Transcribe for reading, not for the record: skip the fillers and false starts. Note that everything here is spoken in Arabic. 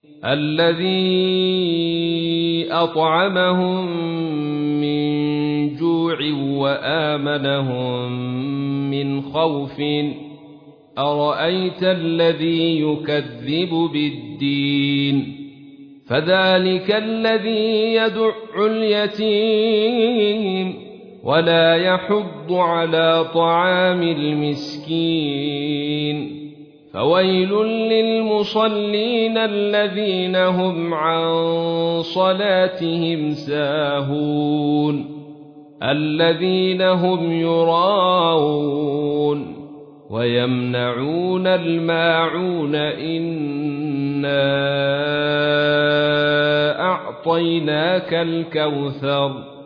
الذي أطعمهم من جوع وآمنهم من خوف أرأيت الذي يكذب بالدين فذلك الذي يدع اليتيم ولا يحض على طعام المسكين فويل للمصلين الذين هم عن صلاتهم ساهون الذين هم يراءون ويمنعون الماعون إنا أعطيناك الكوثر